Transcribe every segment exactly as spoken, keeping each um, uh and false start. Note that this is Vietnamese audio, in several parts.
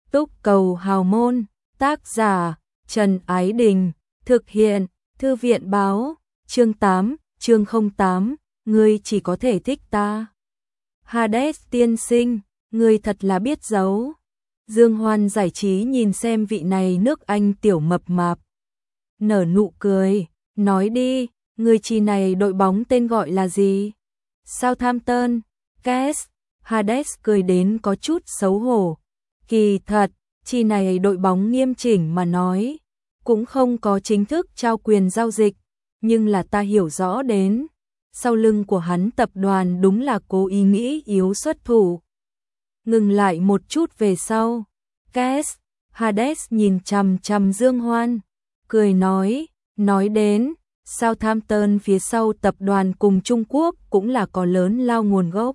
Túc cầu hào môn, tác giả, Trần Ái Đình, thực hiện, Thư viện báo, chương tám, chương không tám, ngươi chỉ có thể thích ta. Hades tiên sinh, ngươi thật là biết giấu. Dương Hoan giải trí nhìn xem vị này nước Anh tiểu mập mạp. Nở nụ cười, nói đi, người chi này đội bóng tên gọi là gì? Southampton, Kes. Hades cười đến có chút xấu hổ. Kỳ thật, chi này đội bóng nghiêm chỉnh mà nói, cũng không có chính thức trao quyền giao dịch, nhưng là ta hiểu rõ đến, sau lưng của hắn tập đoàn đúng là cố ý nghĩ yếu xuất thủ. Ngừng lại một chút về sau, Kes, Hades nhìn chằm chằm Dương Hoan, cười nói, nói đến, Southampton phía sau tập đoàn cùng Trung Quốc cũng là có lớn lao nguồn gốc.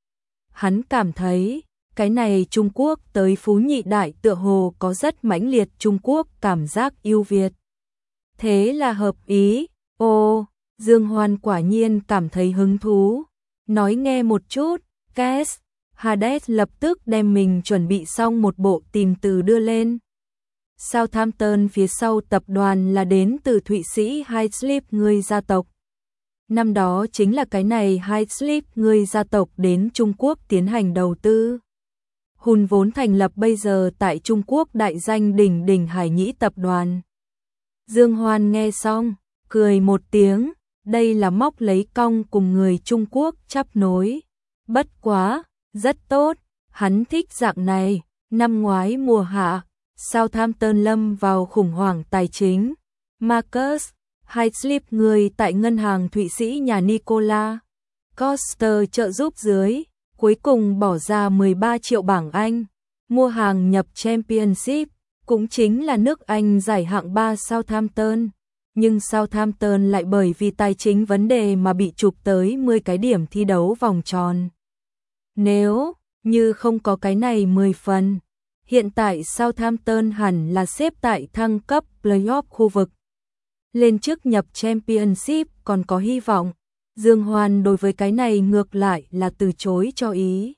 Hắn cảm thấy, cái này Trung Quốc tới phú nhị đại tựa hồ có rất mãnh liệt Trung Quốc cảm giác yêu Việt. Thế là hợp ý, ô, Dương Hoan quả nhiên cảm thấy hứng thú. Nói nghe một chút, Kes, Hades lập tức đem mình chuẩn bị xong một bộ tìm từ đưa lên. Southampton phía sau tập đoàn là đến từ Thụy Sĩ Highsleep người gia tộc. Năm đó chính là cái này Highsleep người gia tộc đến Trung Quốc tiến hành đầu tư. Hùn vốn thành lập bây giờ tại Trung Quốc đại danh đỉnh đỉnh Hải Nhĩ tập đoàn. Dương Hoan nghe xong, cười một tiếng, đây là móc lấy cong cùng người Trung Quốc chắp nối. Bất quá, rất tốt, hắn thích dạng này, năm ngoái mùa hạ, Southampton lâm vào khủng hoảng tài chính. Marcus Highsleep người tại ngân hàng Thụy Sĩ nhà Nicola Coster trợ giúp dưới, cuối cùng bỏ ra mười ba triệu bảng Anh, mua hàng nhập Championship, cũng chính là nước Anh giải hạng ba Southampton. Nhưng Southampton lại bởi vì tài chính vấn đề mà bị chụp tới mười cái điểm thi đấu vòng tròn. Nếu như không có cái này mười phần, hiện tại Southampton hẳn là xếp tại thăng cấp playoff khu vực. Lên trước nhập Championship còn có hy vọng. Dương Hoan đối với cái này ngược lại là từ chối cho ý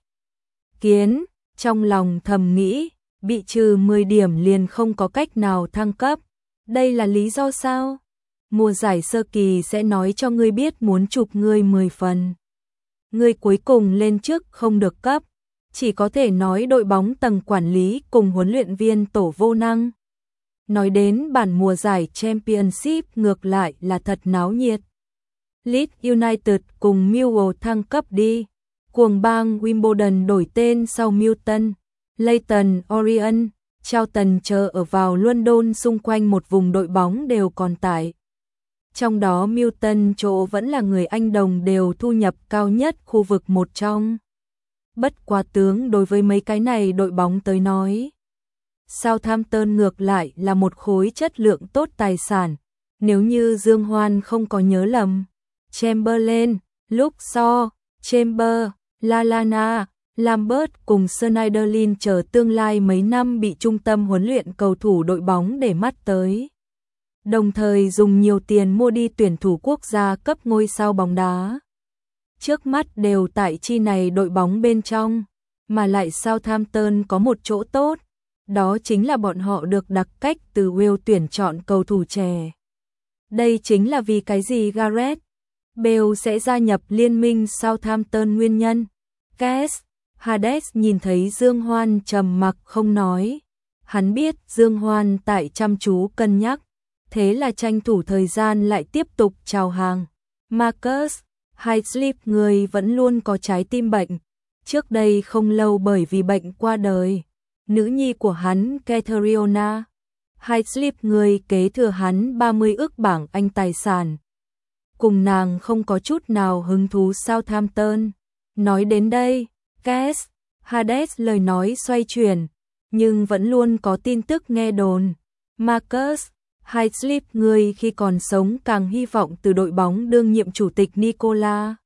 kiến, trong lòng thầm nghĩ, bị trừ mười điểm liền không có cách nào thăng cấp. Đây là lý do sao? Mùa giải sơ kỳ sẽ nói cho ngươi biết muốn chụp ngươi mười phần. Ngươi cuối cùng lên trước không được cấp, chỉ có thể nói đội bóng tầng quản lý cùng huấn luyện viên tổ vô năng. Nói đến bản mùa giải Championship ngược lại là thật náo nhiệt. Leeds United cùng Millwall thăng cấp đi. Cuồng bang Wimbledon đổi tên sau Milton, Leyton Orient, Charlton chờ ở vào London xung quanh một vùng đội bóng đều còn tại. Trong đó Milton chỗ vẫn là người Anh đồng đều thu nhập cao nhất khu vực một trong. Bất quá tướng đối với mấy cái này đội bóng tới nói, Southampton ngược lại là một khối chất lượng tốt tài sản. Nếu như Dương Hoan không có nhớ lầm, Chamberlain, Luke Shaw, Chamber, Lallana, Lambert cùng Schneiderlin chờ tương lai mấy năm bị trung tâm huấn luyện cầu thủ đội bóng để mắt tới. Đồng thời dùng nhiều tiền mua đi tuyển thủ quốc gia cấp ngôi sao bóng đá. Trước mắt đều tại chi này đội bóng bên trong, mà lại Southampton có một chỗ tốt, đó chính là bọn họ được đặc cách từ Wales tuyển chọn cầu thủ trẻ. Đây chính là vì cái gì Gareth Bale sẽ gia nhập liên minh Southampton nguyên nhân. Kes, Hades nhìn thấy Dương Hoan trầm mặc không nói. Hắn biết Dương Hoan tại chăm chú cân nhắc, thế là tranh thủ thời gian lại tiếp tục chào hàng. Marcus Highsleep người vẫn luôn có trái tim bệnh, trước đây không lâu bởi vì bệnh qua đời. Nữ nhi của hắn Catriona Highsleep người kế thừa hắn ba mươi ức bảng Anh tài sản. Cùng nàng không có chút nào hứng thú Southampton. Nói đến đây, Kes, Hades lời nói xoay chuyển, nhưng vẫn luôn có tin tức nghe đồn. Marcus Highsleep người khi còn sống càng hy vọng từ đội bóng đương nhiệm chủ tịch Nicola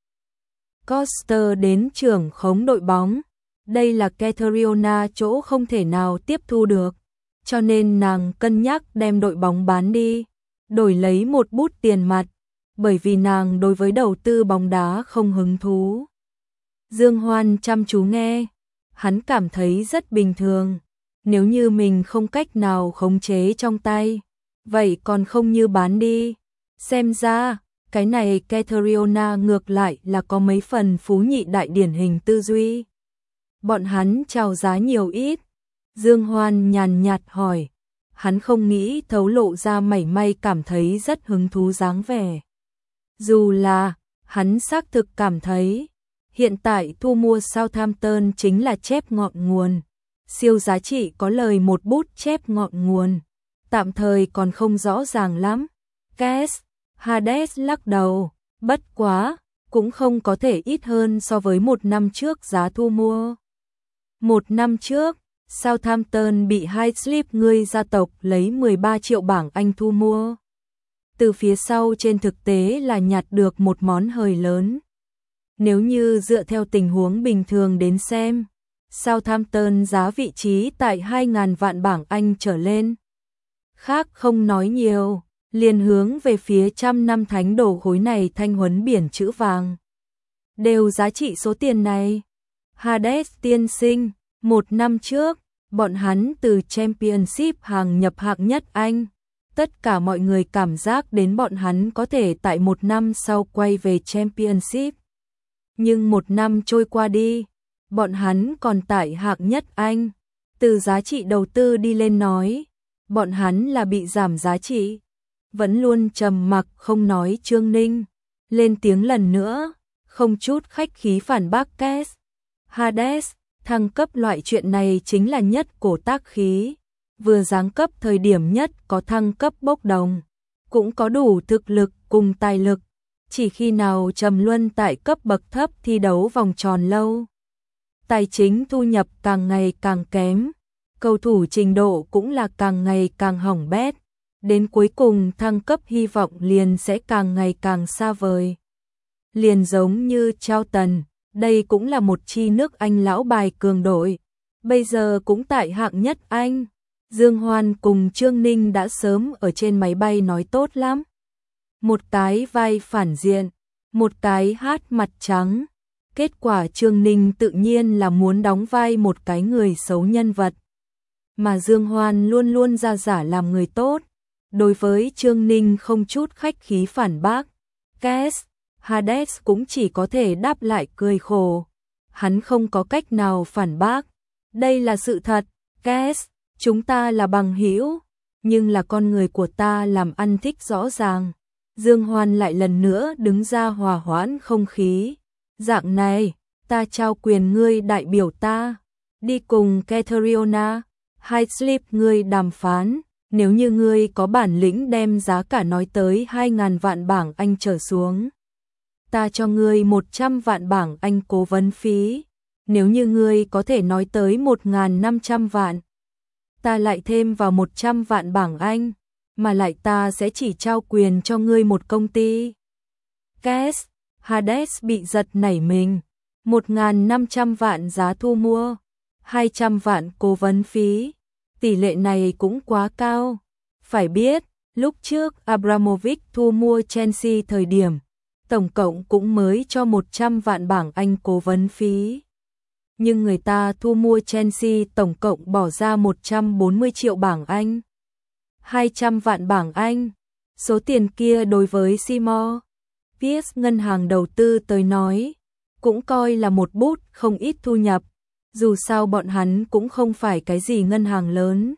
Coster đến trưởng khống đội bóng. Đây là Catriona chỗ không thể nào tiếp thu được, cho nên nàng cân nhắc đem đội bóng bán đi, đổi lấy một bút tiền mặt, bởi vì nàng đối với đầu tư bóng đá không hứng thú. Dương Hoan chăm chú nghe, hắn cảm thấy rất bình thường. nếu như mình không cách nào khống chế trong tay, vậy còn không như bán đi. Xem ra, cái này Catriona ngược lại là có mấy phần phú nhị đại điển hình tư duy. Bọn hắn chào giá nhiều ít? Dương Hoan nhàn nhạt hỏi. Hắn không nghĩ thấu lộ ra mảy may cảm thấy rất hứng thú dáng vẻ. Dù là, hắn xác thực cảm thấy, hiện tại thu mua Southampton chính là chép ngọn nguồn. Siêu giá trị có lời một bút chép ngọn nguồn. Tạm thời còn không rõ ràng lắm. Cass, Hades lắc đầu, bất quá, cũng không có thể ít hơn so với một năm trước giá thu mua. Một năm trước, Southampton bị Highcliffe người gia tộc lấy mười ba triệu bảng Anh thu mua. Từ phía sau trên thực tế là nhặt được một món hời lớn. Nếu như dựa theo tình huống bình thường đến xem, Southampton giá vị trí tại hai nghìn vạn bảng Anh trở lên. Khác không nói nhiều, liền hướng về phía trăm năm thánh đồ khối này thanh huấn biển chữ vàng. Đều giá trị số tiền này. Hades tiên sinh, một năm trước, bọn hắn từ Championship hàng nhập hạng nhất Anh. Tất cả mọi người cảm giác đến bọn hắn có thể tại một năm sau quay về Championship. Nhưng một năm trôi qua đi, bọn hắn còn tại hạng nhất Anh. Từ giá trị đầu tư đi lên nói, bọn hắn là bị giảm giá trị. Vẫn luôn trầm mặc không nói Trương Ninh. Lên tiếng lần nữa, không chút khách khí phản bác Cass. Hades, thăng cấp loại chuyện này chính là nhất cổ tác khí. Vừa giáng cấp thời điểm nhất có thăng cấp bốc đồng, cũng có đủ thực lực cùng tài lực. Chỉ khi nào trầm luân tại cấp bậc thấp thi đấu vòng tròn lâu, tài chính thu nhập càng ngày càng kém, cầu thủ trình độ cũng là càng ngày càng hỏng bét, đến cuối cùng thăng cấp hy vọng liền sẽ càng ngày càng xa vời. Liền giống như Charlton, đây cũng là một chi nước Anh lão bài cường đội, bây giờ cũng tại hạng nhất Anh. Dương Hoan cùng Trương Ninh đã sớm ở trên máy bay nói tốt lắm. Một cái vai phản diện, một cái hát mặt trắng. Kết quả Trương Ninh tự nhiên là muốn đóng vai một cái người xấu nhân vật. Mà Dương Hoan luôn luôn ra giả làm người tốt. Đối với Trương Ninh không chút khách khí phản bác. Cass, Hades cũng chỉ có thể đáp lại cười khổ. Hắn không có cách nào phản bác. Đây là sự thật, Cass. Chúng ta là bằng hữu, nhưng là con người của ta làm ăn thích rõ ràng. Dương Hoan lại lần nữa đứng ra hòa hoãn không khí. Dạng này, ta trao quyền ngươi đại biểu ta, đi cùng Catriona, Highcliffe ngươi đàm phán. Nếu như ngươi có bản lĩnh đem giá cả nói tới hai nghìn vạn bảng Anh trở xuống, ta cho ngươi một trăm vạn bảng Anh cố vấn phí. Nếu như ngươi có thể nói tới một nghìn năm trăm vạn, ta lại thêm vào một trăm vạn bảng Anh, mà lại ta sẽ chỉ trao quyền cho ngươi một công ty. Cass, Hades bị giật nảy mình. một nghìn năm trăm vạn giá thu mua, hai trăm vạn cố vấn phí. Tỷ lệ này cũng quá cao. Phải biết, lúc trước Abramovich thu mua Chelsea thời điểm, tổng cộng cũng mới cho một trăm vạn bảng Anh cố vấn phí. Nhưng người ta thu mua Chelsea tổng cộng bỏ ra một trăm bốn mươi triệu bảng Anh. hai trăm vạn bảng Anh. Số tiền kia đối với Seymour Pierce ngân hàng đầu tư tới nói, cũng coi là một bút không ít thu nhập. Dù sao bọn hắn cũng không phải cái gì ngân hàng lớn.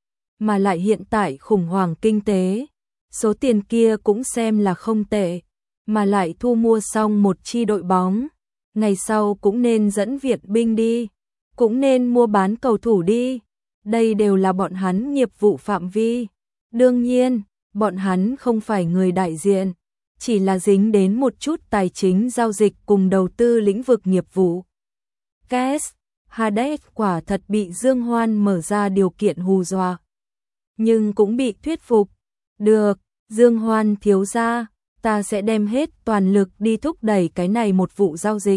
Mà lại hiện tại khủng hoảng kinh tế, số tiền kia cũng xem là không tệ. Mà lại thu mua xong một chi đội bóng, ngày sau cũng nên dẫn viện binh đi, cũng nên mua bán cầu thủ đi. Đây đều là bọn hắn nghiệp vụ phạm vi. Đương nhiên, bọn hắn không phải người đại diện, chỉ là dính đến một chút tài chính giao dịch cùng đầu tư lĩnh vực nghiệp vụ. Cass, Hades quả thật bị Dương Hoan mở ra điều kiện hù dọa, nhưng cũng bị thuyết phục. Được, Dương Hoan thiếu gia, ta sẽ đem hết toàn lực đi thúc đẩy cái này một vụ giao dịch.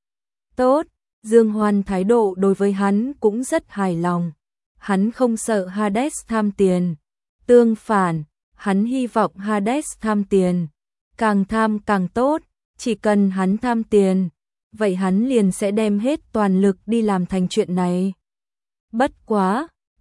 Tốt, Dương Hoan thái độ đối với hắn cũng rất hài lòng. Hắn không sợ Hades tham tiền. Tương phản, hắn hy vọng Hades tham tiền. Càng tham càng tốt, chỉ cần hắn tham tiền, vậy hắn liền sẽ đem hết toàn lực đi làm thành chuyện này. Bất quá,